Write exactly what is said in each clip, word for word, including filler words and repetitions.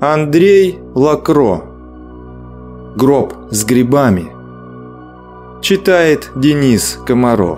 Андрей Лакро. Гроб с грибами. Читает Денис Комаров.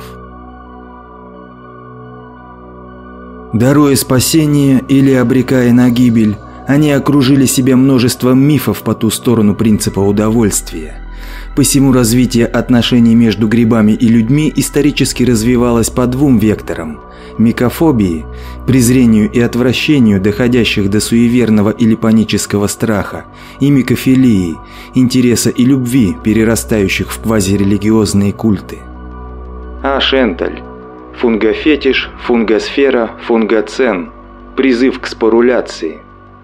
Даруя спасение или обрекая на гибель, они окружили себя множеством мифов по ту сторону принципа удовольствия. Посему развитие отношений между грибами и людьми исторически развивалось по двум векторам – микофобии, презрению и отвращению, доходящих до суеверного или панического страха, и микофилии, интереса и любви, перерастающих в квазирелигиозные культы. А. Шенталь. Фунгофетиш, фунгосфера, фунгоцен. Призыв к споруляции.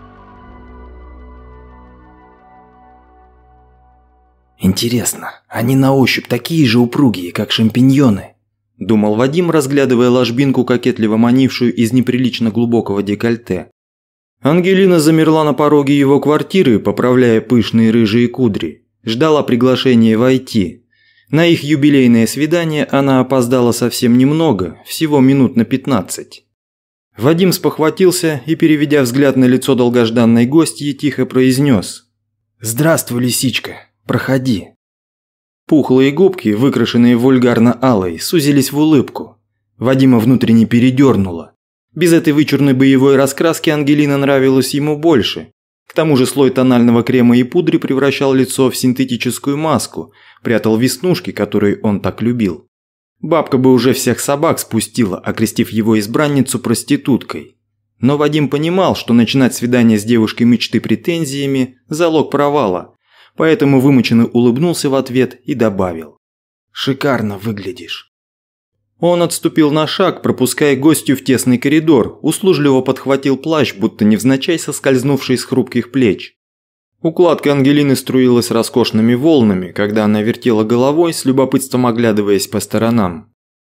«Интересно, они на ощупь такие же упругие, как шампиньоны?» – думал Вадим, разглядывая ложбинку, кокетливо манившую из неприлично глубокого декольте. Ангелина замерла на пороге его квартиры, поправляя пышные рыжие кудри. Ждала приглашения войти. На их юбилейное свидание она опоздала совсем немного, всего минут на пятнадцать. Вадим спохватился и, переведя взгляд на лицо долгожданной гостьи, тихо произнес: «Здравствуй, лисичка. Проходи». Пухлые губки, выкрашенные вульгарно-алой, сузились в улыбку. Вадима внутренне передернуло. Без этой вычурной боевой раскраски Ангелина нравилась ему больше. К тому же слой тонального крема и пудры превращал лицо в синтетическую маску, прятал веснушки, которые он так любил. Бабка бы уже всех собак спустила, окрестив его избранницу проституткой. Но Вадим понимал, что начинать свидание с девушкой мечты претензиями – залог провала. Поэтому вымученно улыбнулся в ответ и добавил: «Шикарно выглядишь». Он отступил на шаг, пропуская гостью в тесный коридор, услужливо подхватил плащ, будто невзначай соскользнувший с хрупких плеч. Укладка Ангелины струилась роскошными волнами, когда она вертела головой, с любопытством оглядываясь по сторонам.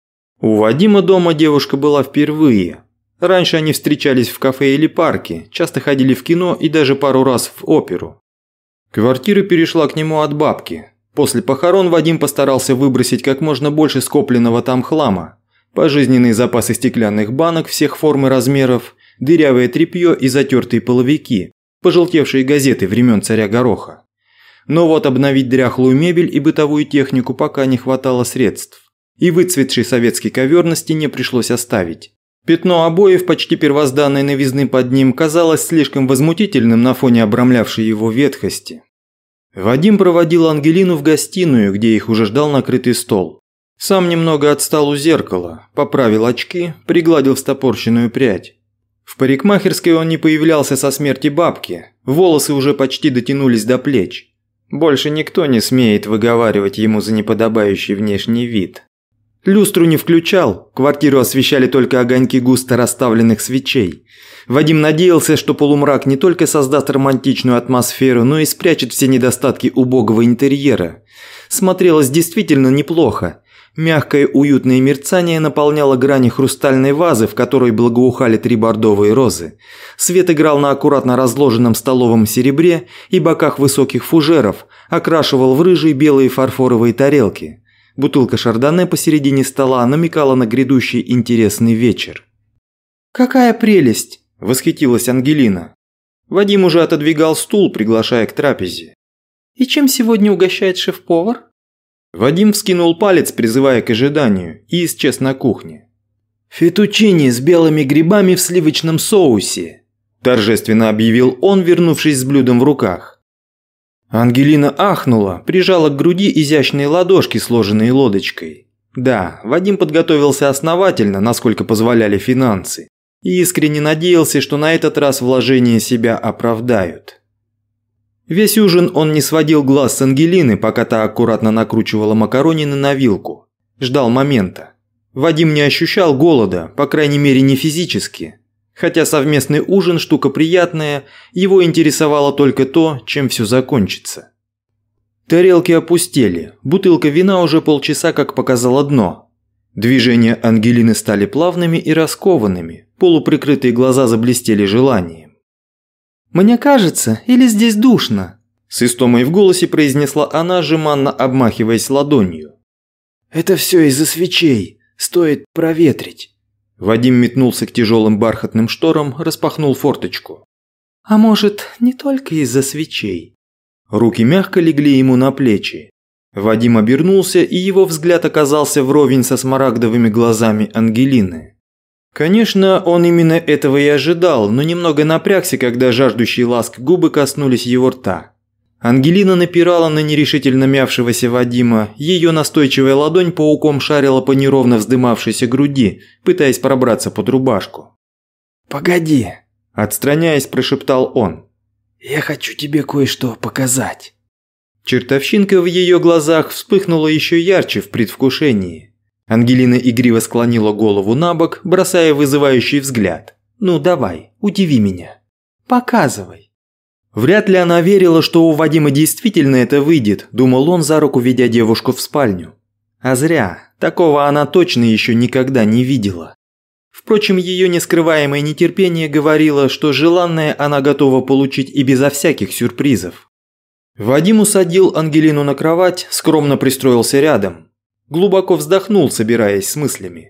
У Вадима дома девушка была впервые. Раньше они встречались в кафе или парке, часто ходили в кино и даже пару раз в оперу. Квартира перешла к нему от бабки. После похорон Вадим постарался выбросить как можно больше скопленного там хлама. Пожизненные запасы стеклянных банок всех форм и размеров, дырявое тряпье и затертые половики, пожелтевшие газеты времен царя Гороха. Но вот обновить дряхлую мебель и бытовую технику пока не хватало средств. И выцветший советский ковер на стене пришлось оставить. Пятно обоев почти первозданной новизны под ним казалось слишком возмутительным на фоне обрамлявшей его ветхости. Вадим проводил Ангелину в гостиную, где их уже ждал накрытый стол. Сам немного отстал у зеркала, поправил очки, пригладил встопорщенную прядь. В парикмахерской он не появлялся со смерти бабки, волосы уже почти дотянулись до плеч. Больше никто не смеет выговаривать ему за неподобающий внешний вид. Люстру не включал, квартиру освещали только огоньки густо расставленных свечей. Вадим надеялся, что полумрак не только создаст романтичную атмосферу, но и спрячет все недостатки убогого интерьера. Смотрелось действительно неплохо. Мягкое уютное мерцание наполняло грани хрустальной вазы, в которой благоухали три бордовые розы. Свет играл на аккуратно разложенном столовом серебре и боках высоких фужеров, окрашивал в рыжие белые фарфоровые тарелки. Бутылка шардоне посередине стола намекала на грядущий интересный вечер. «Какая прелесть!» – восхитилась Ангелина. Вадим уже отодвигал стул, приглашая к трапезе. «И чем сегодня угощает шеф-повар?» Вадим вскинул палец, призывая к ожиданию, и исчез на кухне. «Фетучини с белыми грибами в сливочном соусе», – торжественно объявил он, вернувшись с блюдом в руках. Ангелина ахнула, прижала к груди изящные ладошки, сложенные лодочкой. Да, Вадим подготовился основательно, насколько позволяли финансы, и искренне надеялся, что на этот раз вложения себя оправдают. Весь ужин он не сводил глаз с Ангелины, пока та аккуратно накручивала макаронины на вилку. Ждал момента. Вадим не ощущал голода, по крайней мере не физически. Хотя совместный ужин – штука приятная, его интересовало только то, чем все закончится. Тарелки опустели, бутылка вина уже полчаса как показала дно. Движения Ангелины стали плавными и раскованными, полуприкрытые глаза заблестели желанием. «Мне кажется, или здесь душно?» – с истомой в голосе произнесла она, жеманно обмахиваясь ладонью. «Это все из-за свечей, стоит проветрить». Вадим метнулся к тяжелым бархатным шторам, распахнул форточку. А может, не только из-за свечей?» Руки мягко легли ему на плечи. Вадим обернулся, и его взгляд оказался вровень со смарагдовыми глазами Ангелины. Конечно, он именно этого и ожидал, но немного напрягся, когда жаждущие ласк губы коснулись его рта. Ангелина напирала на нерешительно мявшегося Вадима, ее настойчивая ладонь пауком шарила по неровно вздымавшейся груди, пытаясь пробраться под рубашку. «Погоди», – отстраняясь, прошептал он. «Я хочу тебе кое-что показать». Чертовщинка в ее глазах вспыхнула еще ярче в предвкушении. Ангелина игриво склонила голову на бок, бросая вызывающий взгляд. «Ну давай, удиви меня. Показывай». Вряд ли она верила, что у Вадима действительно это выйдет, думал он, за руку ведя девушку в спальню. А зря, такого она точно еще никогда не видела. Впрочем, ее нескрываемое нетерпение говорило, что желанное она готова получить и безо всяких сюрпризов. Вадим усадил Ангелину на кровать, скромно пристроился рядом. Глубоко вздохнул, собираясь с мыслями.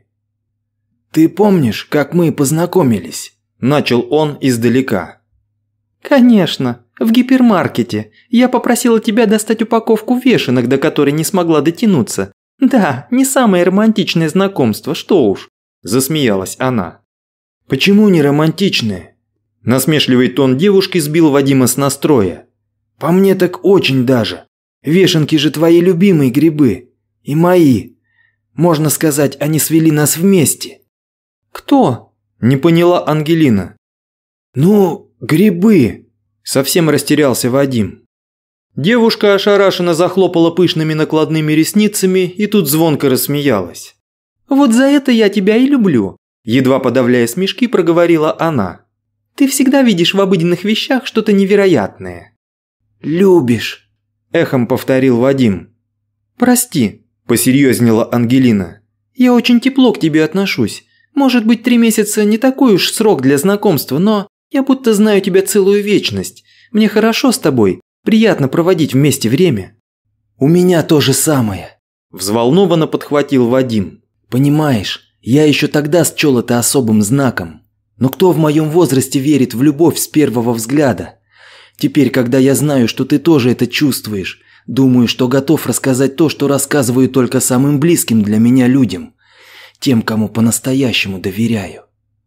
«Ты помнишь, как мы познакомились?» – начал он издалека. «Конечно, в гипермаркете. Я попросила тебя достать упаковку вешенок, до которой не смогла дотянуться. Да, не самое романтичное знакомство, что уж», – засмеялась она. «Почему не романтичное?» Насмешливый тон девушки сбил Вадима с настроя. «По мне так очень даже. Вешенки же твои любимые грибы. И мои. Можно сказать, они свели нас вместе». «Кто?» – не поняла Ангелина. «Ну, грибы», – совсем растерялся Вадим. Девушка ошарашенно захлопала пышными накладными ресницами и тут звонко рассмеялась. «Вот за это я тебя и люблю», – едва подавляя смешки, проговорила она. «Ты всегда видишь в обыденных вещах что-то невероятное». «Любишь», – эхом повторил Вадим. «Прости», – посерьезнела Ангелина. «Я очень тепло к тебе отношусь. Может быть, три месяца не такой уж срок для знакомства, но я будто знаю тебя целую вечность. Мне хорошо с тобой, приятно проводить вместе время». «У меня то же самое», – взволнованно подхватил Вадим. «Понимаешь, я еще тогда счел это особым знаком. Но кто в моем возрасте верит в любовь с первого взгляда? Теперь, когда я знаю, что ты тоже это чувствуешь, думаю, что готов рассказать то, что рассказываю только самым близким для меня людям. Тем, кому по-настоящему доверяю».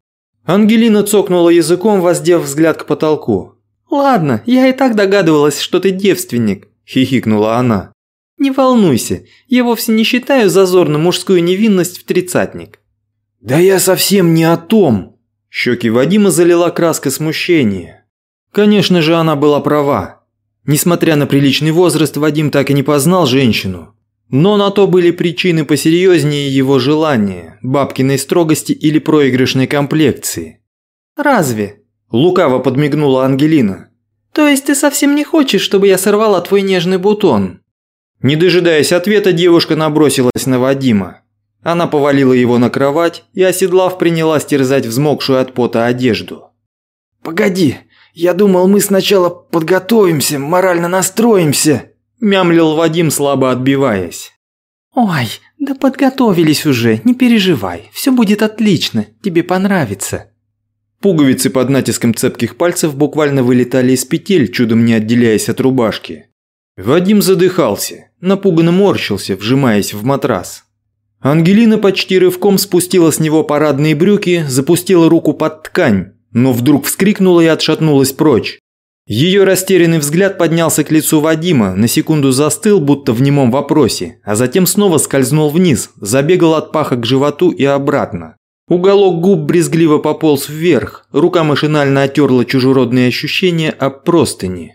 Ангелина цокнула языком, воздев взгляд к потолку. «Ладно, я и так догадывалась, что ты девственник», – хихикнула она. «Не волнуйся, я вовсе не считаю зазорным мужскую невинность в тридцатник». «Да я совсем не о том!» Щеки Вадима залила краска смущения. Конечно же, она была права. Несмотря на приличный возраст, Вадим так и не познал женщину. Но на то были причины посерьезнее его желания, бабкиной строгости или проигрышной комплекции. «Разве?» – лукаво подмигнула Ангелина. «То есть ты совсем не хочешь, чтобы я сорвала твой нежный бутон?» Не дожидаясь ответа, девушка набросилась на Вадима. Она повалила его на кровать и, оседлав, принялась терзать взмокшую от пота одежду. «Погоди, я думал, мы сначала подготовимся, морально настроимся», – мямлил Вадим, слабо отбиваясь. «Ой, да подготовились уже, не переживай, все будет отлично, тебе понравится». Пуговицы под натиском цепких пальцев буквально вылетали из петель, чудом не отделяясь от рубашки. Вадим задыхался, напуганно морщился, вжимаясь в матрас. Ангелина почти рывком спустила с него парадные брюки, запустила руку под ткань, но вдруг вскрикнула и отшатнулась прочь. Ее растерянный взгляд поднялся к лицу Вадима, на секунду застыл, будто в немом вопросе, а затем снова скользнул вниз, забегал от паха к животу и обратно. Уголок губ брезгливо пополз вверх, рука машинально оттерла чужеродные ощущения об простыни.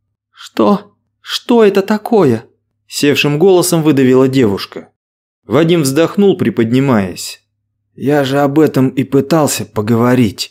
«Что? Что это такое?» – севшим голосом выдавила девушка. Вадим вздохнул, приподнимаясь. «Я же об этом и пытался поговорить».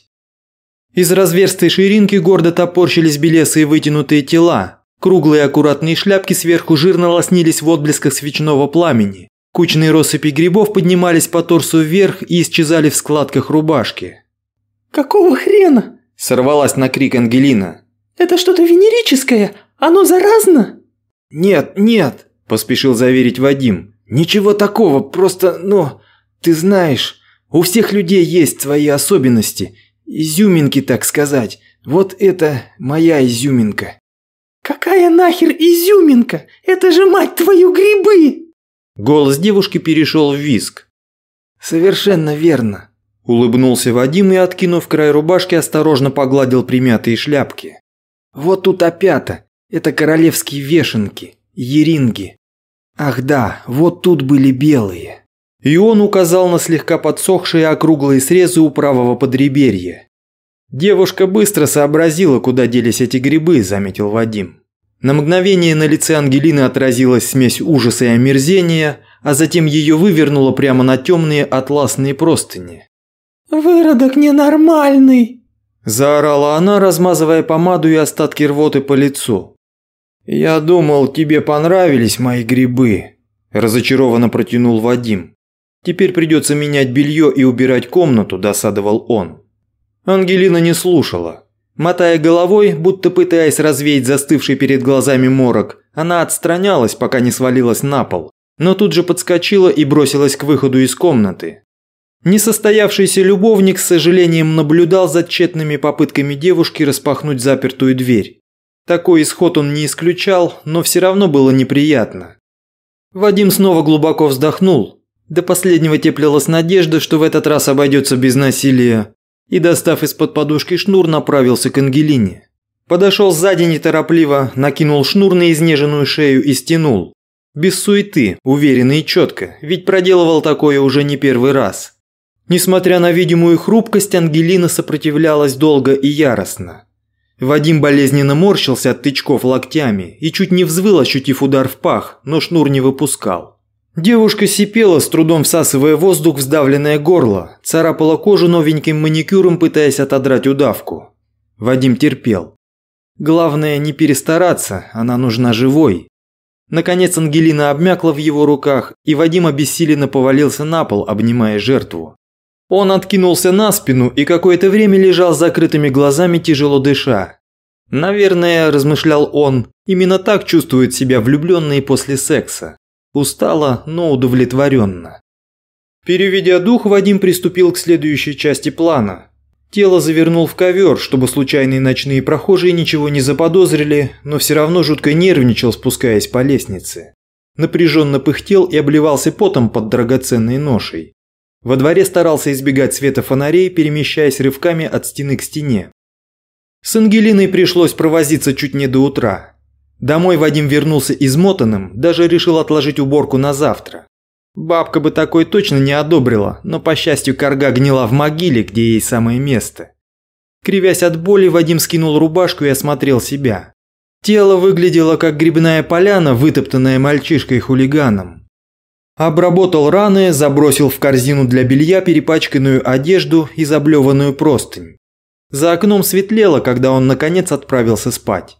Из разверстой ширинки гордо топорщились белесые вытянутые тела. Круглые аккуратные шляпки сверху жирно лоснились в отблесках свечного пламени. Кучные россыпи грибов поднимались по торсу вверх и исчезали в складках рубашки. «Какого хрена?» – сорвалась на крик Ангелина. «Это что-то венерическое? Оно заразно?» «Нет, нет», – поспешил заверить Вадим. «Ничего такого, просто, ну, ты знаешь, у всех людей есть свои особенности, изюминки, так сказать. Вот это моя изюминка. Какая нахер изюминка? Это же, мать твою, грибы! Голос девушки перешел в визг. Совершенно верно. Улыбнулся Вадим и, откинув край рубашки, осторожно погладил примятые шляпки. Вот тут опята. Это королевские вешенки, еринги. Ах да, вот тут были белые. И он указал на слегка подсохшие округлые срезы у правого подреберья. Девушка быстро сообразила, куда делись эти грибы, заметил Вадим. На мгновение на лице Ангелины отразилась смесь ужаса и омерзения, а затем ее вывернуло прямо на темные атласные простыни. «Выродок ненормальный!» – заорала она, размазывая помаду и остатки рвоты по лицу. «Я думал, тебе понравились мои грибы», – разочарованно протянул Вадим. «Теперь придется менять белье и убирать комнату», – досадовал он. Ангелина не слушала. Мотая головой, будто пытаясь развеять застывший перед глазами морок, она отстранялась, пока не свалилась на пол, но тут же подскочила и бросилась к выходу из комнаты. Несостоявшийся любовник с сожалением наблюдал за тщетными попытками девушки распахнуть запертую дверь. Такой исход он не исключал, но все равно было неприятно. Вадим снова глубоко вздохнул. До последнего теплилась надежда, что в этот раз обойдется без насилия, и, достав из-под подушки шнур, направился к Ангелине. Подошел сзади неторопливо, накинул шнур на изнеженную шею и стянул. Без суеты, уверенно и четко, ведь проделывал такое уже не первый раз. Несмотря на видимую хрупкость, Ангелина сопротивлялась долго и яростно. Вадим болезненно морщился от тычков локтями и чуть не взвыл, ощутив удар в пах, но шнур не выпускал. Девушка сипела, с трудом всасывая воздух в сдавленное горло, царапала кожу новеньким маникюром, пытаясь отодрать удавку. Вадим терпел. Главное не перестараться, она нужна живой. Наконец Ангелина обмякла в его руках, и Вадим обессиленно повалился на пол, обнимая жертву. Он откинулся на спину и какое-то время лежал с закрытыми глазами, тяжело дыша. «Наверное, – размышлял он, – именно так чувствуют себя влюбленные после секса. Устало, но удовлетворенно». Переведя дух, Вадим приступил к следующей части плана. Тело завернул в ковер, чтобы случайные ночные прохожие ничего не заподозрили, но все равно жутко нервничал, спускаясь по лестнице. Напряженно пыхтел и обливался потом под драгоценной ношей. Во дворе старался избегать света фонарей, перемещаясь рывками от стены к стене. С Ангелиной пришлось провозиться чуть не до утра. Домой Вадим вернулся измотанным, даже решил отложить уборку на завтра. Бабка бы такой точно не одобрила, но, по счастью, карга гнила в могиле, где ей самое место. Кривясь от боли, Вадим скинул рубашку и осмотрел себя. Тело выглядело как грибная поляна, вытоптанная мальчишкой-хулиганом. Обработал раны, забросил в корзину для белья перепачканную одежду и заблеванную простынь. За окном светлело, когда он наконец отправился спать.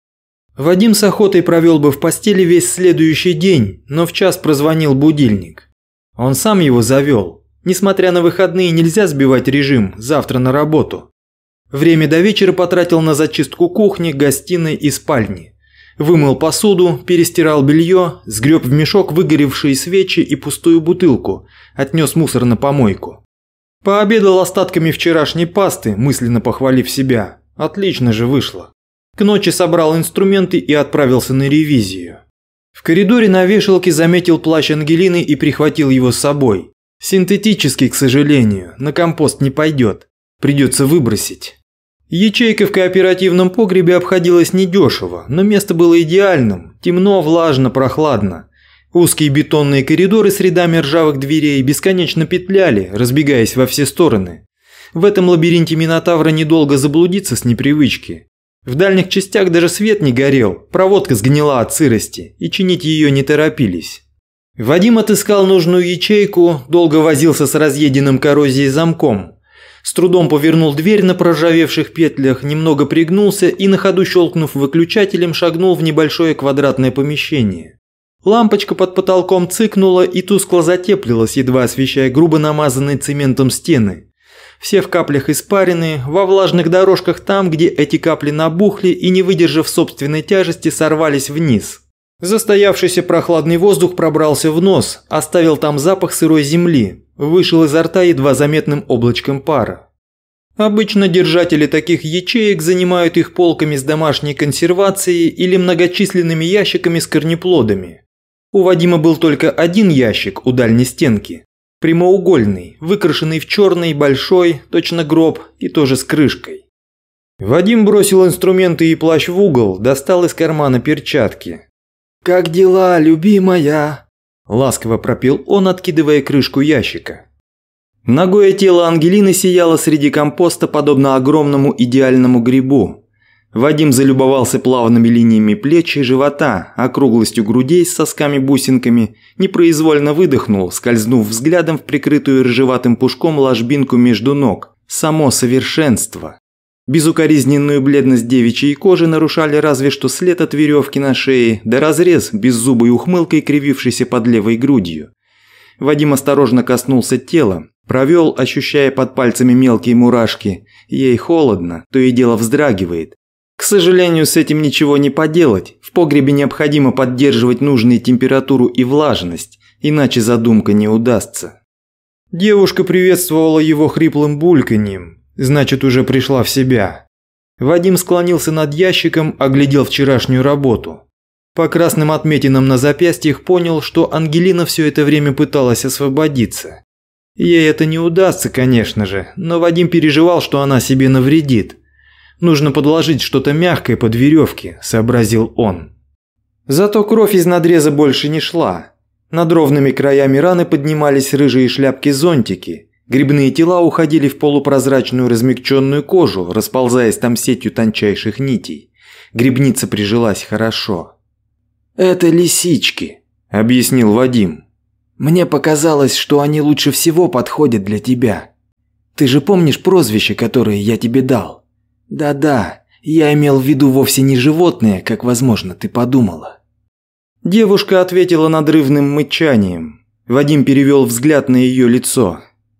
Вадим с охотой провел бы в постели весь следующий день, но в час прозвонил будильник. Он сам его завел. Несмотря на выходные, нельзя сбивать режим, завтра на работу. Время до вечера потратил на зачистку кухни, гостиной и спальни. Вымыл посуду, перестирал белье, сгреб в мешок выгоревшие свечи и пустую бутылку, отнес мусор на помойку. Пообедал остатками вчерашней пасты, мысленно похвалив себя. Отлично же вышло. К ночи собрал инструменты и отправился на ревизию. В коридоре на вешалке заметил плащ Ангелины и прихватил его с собой. Синтетический, к сожалению, на компост не пойдет. Придется выбросить. Ячейка в кооперативном погребе обходилась недешево, но место было идеальным. Темно, влажно, прохладно. Узкие бетонные коридоры с рядами ржавых дверей бесконечно петляли, разбегаясь во все стороны. В этом лабиринте Минотавра недолго заблудиться с непривычки. В дальних частях даже свет не горел, проводка сгнила от сырости, и чинить ее не торопились. Вадим отыскал нужную ячейку, долго возился с разъеденным коррозией замком. С трудом повернул дверь на проржавевших петлях, немного пригнулся и, на ходу щелкнув выключателем, шагнул в небольшое квадратное помещение. Лампочка под потолком цыкнула и тускло затеплилась, едва освещая грубо намазанные цементом стены. Все в каплях испарены, во влажных дорожках там, где эти капли набухли и, не выдержав собственной тяжести, сорвались вниз. Застоявшийся прохладный воздух пробрался в нос, оставил там запах сырой земли, вышел изо рта едва заметным облачком пара. Обычно держатели таких ячеек занимают их полками с домашней консервацией или многочисленными ящиками с корнеплодами. У Вадима был только один ящик у дальней стенки, прямоугольный, выкрашенный в черный, большой, точно гроб и тоже с крышкой. Вадим бросил инструменты и плащ в угол, достал из кармана перчатки. «Как дела, любимая?» – ласково пропел он, откидывая крышку ящика. Нагое тело Ангелины сияло среди компоста, подобно огромному идеальному грибу. Вадим залюбовался плавными линиями плеч и живота, округлостью грудей с сосками-бусинками, непроизвольно выдохнул, скользнув взглядом в прикрытую рыжеватым пушком ложбинку между ног. Само совершенство. Безукоризненную бледность девичьей кожи нарушали разве что след от веревки на шее, да разрез беззубой ухмылкой, кривившийся под левой грудью. Вадим осторожно коснулся тела, провел, ощущая под пальцами мелкие мурашки. Ей холодно, то и дело вздрагивает. К сожалению, с этим ничего не поделать. В погребе необходимо поддерживать нужную температуру и влажность, иначе задумка не удастся. Девушка приветствовала его хриплым бульканьем, значит, уже пришла в себя. Вадим склонился над ящиком, оглядел вчерашнюю работу. По красным отметинам на запястьях понял, что Ангелина все это время пыталась освободиться. Ей это не удастся, конечно же, но Вадим переживал, что она себе навредит. «Нужно подложить что-то мягкое под веревки», – сообразил он. Зато кровь из надреза больше не шла. Над ровными краями раны поднимались рыжие шляпки-зонтики. Грибные тела уходили в полупрозрачную размягченную кожу, расползаясь там сетью тончайших нитей. Грибница прижилась хорошо. «Это лисички», – объяснил Вадим. «Мне показалось, что они лучше всего подходят для тебя. Ты же помнишь прозвище, которое я тебе дал? Да-да, я имел в виду вовсе не животные, как, возможно, ты подумала». Девушка ответила надрывным мычанием. Вадим перевел взгляд на ее лицо.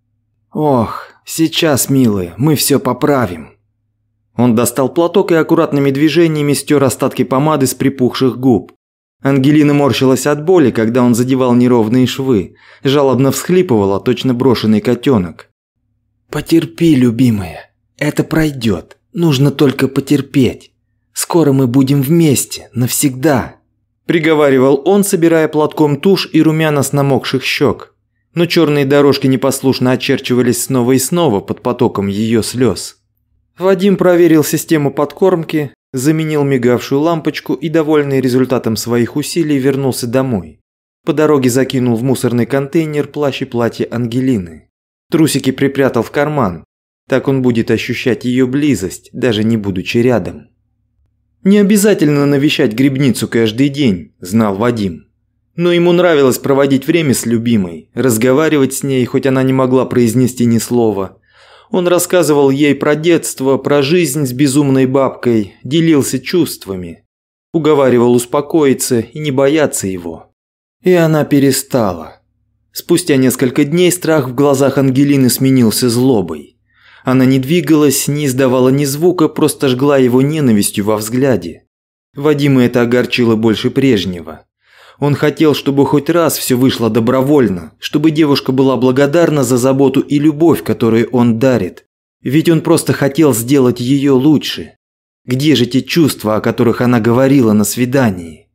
«Ох, сейчас, милые, мы все поправим». Он достал платок и аккуратными движениями стер остатки помады с припухших губ. Ангелина морщилась от боли, когда он задевал неровные швы, жалобно всхлипывала, точно брошенный котенок. «Потерпи, любимая, это пройдет, нужно только потерпеть. Скоро мы будем вместе, навсегда», – приговаривал он, собирая платком тушь и румяна с намокших щек. Но черные дорожки непослушно очерчивались снова и снова под потоком ее слез. Вадим проверил систему подкормки, заменил мигавшую лампочку и, довольный результатом своих усилий, вернулся домой. По дороге закинул в мусорный контейнер плащ и платье Ангелины. Трусики припрятал в карман. Так он будет ощущать ее близость, даже не будучи рядом. Не обязательно навещать грибницу каждый день, знал Вадим. Но ему нравилось проводить время с любимой, разговаривать с ней, хоть она не могла произнести ни слова. Он рассказывал ей про детство, про жизнь с безумной бабкой, делился чувствами. Уговаривал успокоиться и не бояться его. И она перестала. Спустя несколько дней страх в глазах Ангелины сменился злобой. Она не двигалась, не издавала ни звука, просто жгла его ненавистью во взгляде. Вадима это огорчило больше прежнего. Он хотел, чтобы хоть раз все вышло добровольно, чтобы девушка была благодарна за заботу и любовь, которую он дарит. Ведь он просто хотел сделать ее лучше. Где же те чувства, о которых она говорила на свидании?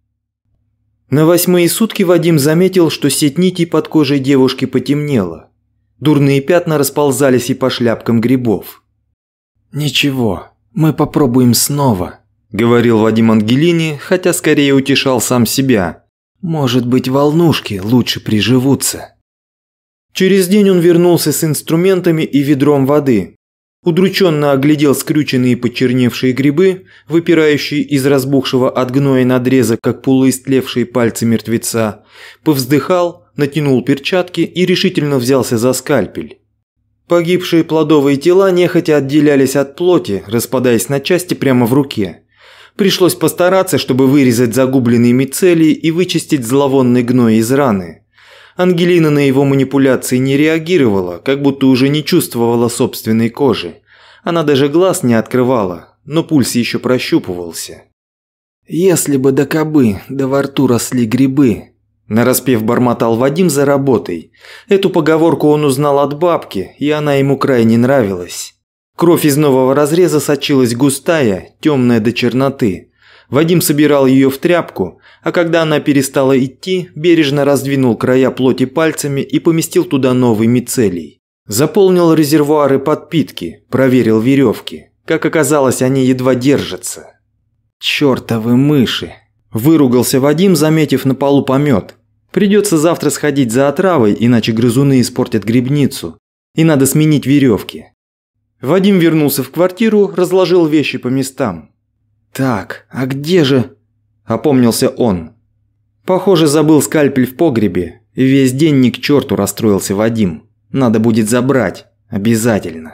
На восьмые сутки Вадим заметил, что сеть нитей под кожей девушки потемнела. Дурные пятна расползались и по шляпкам грибов. «Ничего, мы попробуем снова», – говорил Вадим Ангелине, хотя скорее утешал сам себя. «Может быть, волнушки лучше приживутся». Через день он вернулся с инструментами и ведром воды. Удрученно оглядел скрюченные почерневшие грибы, выпирающие из разбухшего от гноя надреза, как полуистлевшие пальцы мертвеца, повздыхал, натянул перчатки и решительно взялся за скальпель. Погибшие плодовые тела нехотя отделялись от плоти, распадаясь на части прямо в руке. Пришлось постараться, чтобы вырезать загубленные мицелии и вычистить зловонный гной из раны. Ангелина на его манипуляции не реагировала, как будто уже не чувствовала собственной кожи. Она даже глаз не открывала, но пульс еще прощупывался. «Если бы до кобы, да во рту росли грибы», – нараспев бормотал Вадим за работой. Эту поговорку он узнал от бабки, и она ему крайне нравилась. Кровь из нового разреза сочилась густая, темная до черноты. Вадим собирал ее в тряпку, а когда она перестала идти, бережно раздвинул края плоти пальцами и поместил туда новый мицелий. Заполнил резервуары подпитки, проверил веревки. Как оказалось, они едва держатся. «Чёртовы мыши!» – выругался Вадим, заметив на полу помет. «Придется завтра сходить за отравой, иначе грызуны испортят грибницу. И надо сменить веревки». Вадим вернулся в квартиру, разложил вещи по местам. «Так, а где же?» – опомнился он. Похоже, забыл скальпель в погребе, и весь день ни к черту расстроился Вадим. Надо будет забрать. Обязательно.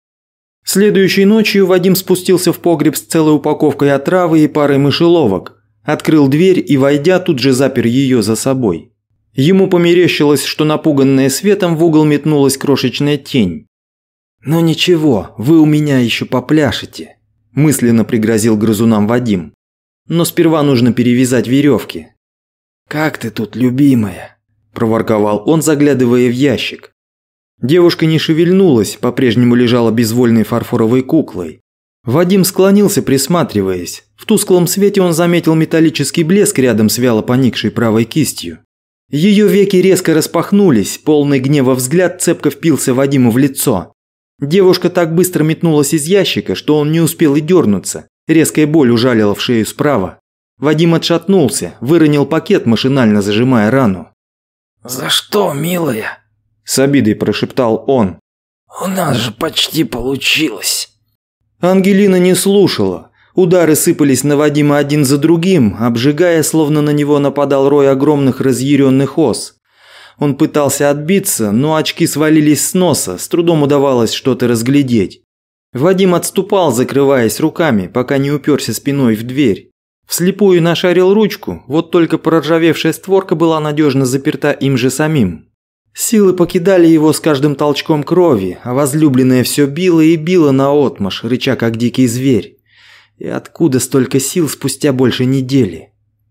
Следующей ночью Вадим спустился в погреб с целой упаковкой отравы и парой мышеловок, открыл дверь и, войдя, тут же запер ее за собой. Ему померещилось, что напуганная светом в угол метнулась крошечная тень. «Но ничего, вы у меня еще попляшете», – мысленно пригрозил грызунам Вадим. «Но сперва нужно перевязать веревки». «Как ты тут, любимая?» – проворковал он, заглядывая в ящик. Девушка не шевельнулась, по-прежнему лежала безвольной фарфоровой куклой. Вадим склонился, присматриваясь. В тусклом свете он заметил металлический блеск рядом с вяло поникшей правой кистью. Ее веки резко распахнулись, полный гнева взгляд цепко впился Вадиму в лицо. Девушка так быстро метнулась из ящика, что он не успел и дернуться. Резкая боль ужалила в шею справа. Вадим отшатнулся, выронил пакет, машинально зажимая рану. «За что, милая?» – с обидой прошептал он. «У нас же почти получилось». Ангелина не слушала. Удары сыпались на Вадима один за другим, обжигая, словно на него нападал рой огромных разъяренных ос. Он пытался отбиться, но очки свалились с носа, с трудом удавалось что-то разглядеть. Вадим отступал, закрываясь руками, пока не уперся спиной в дверь. Вслепую нашарил ручку, вот только проржавевшая створка была надежно заперта им же самим. Силы покидали его с каждым толчком крови, а возлюбленная все била и била наотмашь, рыча как дикий зверь. И откуда столько сил спустя больше недели?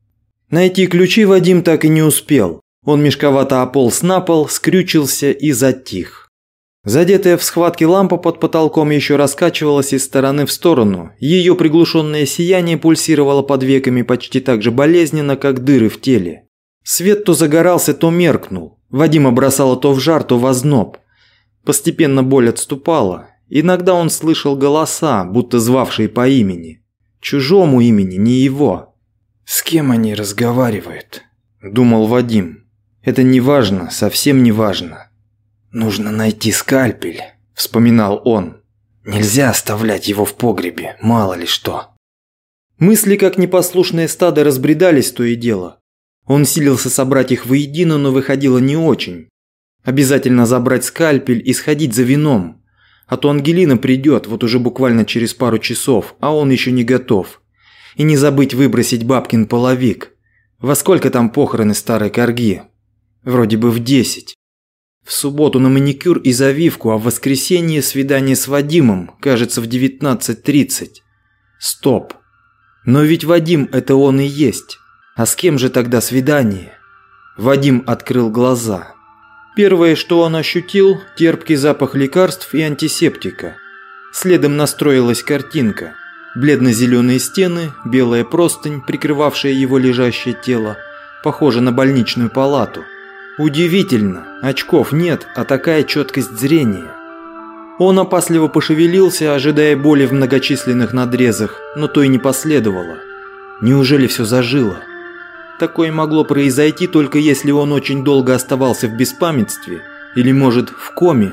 Найти ключи Вадим так и не успел. Он мешковато ополз на пол, скрючился и затих. Задетая в схватке лампа под потолком еще раскачивалась из стороны в сторону. Ее приглушенное сияние пульсировало под веками почти так же болезненно, как дыры в теле. Свет то загорался, то меркнул. Вадима бросало то в жар, то в озноб. Постепенно боль отступала. Иногда он слышал голоса, будто звавшие по имени. Чужому имени, не его. «С кем они разговаривают?» – думал Вадим. «Это не важно, совсем не важно». «Нужно найти скальпель», – вспоминал он. «Нельзя оставлять его в погребе, мало ли что». Мысли, как непослушное стадо, разбредались то и дело. Он силился собрать их воедино, но выходило не очень. Обязательно забрать скальпель и сходить за вином. А то Ангелина придет вот уже буквально через пару часов, а он еще не готов. И не забыть выбросить бабкин половик. Во сколько там похороны старой корги? Вроде бы в десять. В субботу на маникюр и завивку, а в воскресенье свидание с Вадимом, кажется, в девятнадцать тридцать. Стоп. Но ведь Вадим – это он и есть. А с кем же тогда свидание? Вадим открыл глаза. Первое, что он ощутил – терпкий запах лекарств и антисептика. Следом настроилась картинка. Бледно-зеленые стены, белая простынь, прикрывавшая его лежащее тело, похоже на больничную палату. Удивительно, очков нет, а такая четкость зрения. Он опасливо пошевелился, ожидая боли в многочисленных надрезах, но то и не последовало. Неужели все зажило? Такое могло произойти только если он очень долго оставался в беспамятстве или, может, в коме.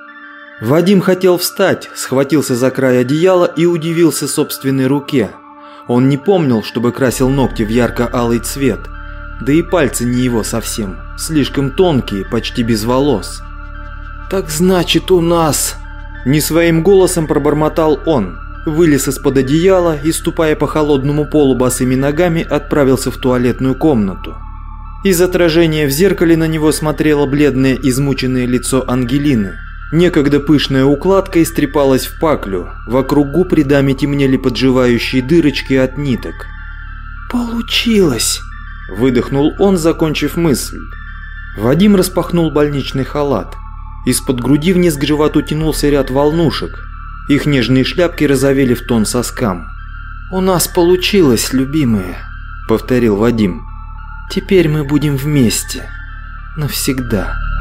Вадим хотел встать, схватился за край одеяла и удивился собственной руке. Он не помнил, чтобы красил ногти в ярко-алый цвет. Да и пальцы не его совсем, слишком тонкие, почти без волос. «Так значит, у нас...» Не своим голосом пробормотал он. Вылез из-под одеяла и, ступая по холодному полу босыми ногами, отправился в туалетную комнату. Из отражения в зеркале на него смотрело бледное измученное лицо Ангелины. Некогда пышная укладка истрепалась в паклю, вокруг губ рядами темнели подживающие дырочки от ниток. «Получилось!» – выдохнул он, закончив мысль. Вадим распахнул больничный халат. Из-под груди вниз к животу тянулся ряд волнушек. Их нежные шляпки розовели в тон соскам. «У нас получилось, любимые», – повторил Вадим. «Теперь мы будем вместе. Навсегда».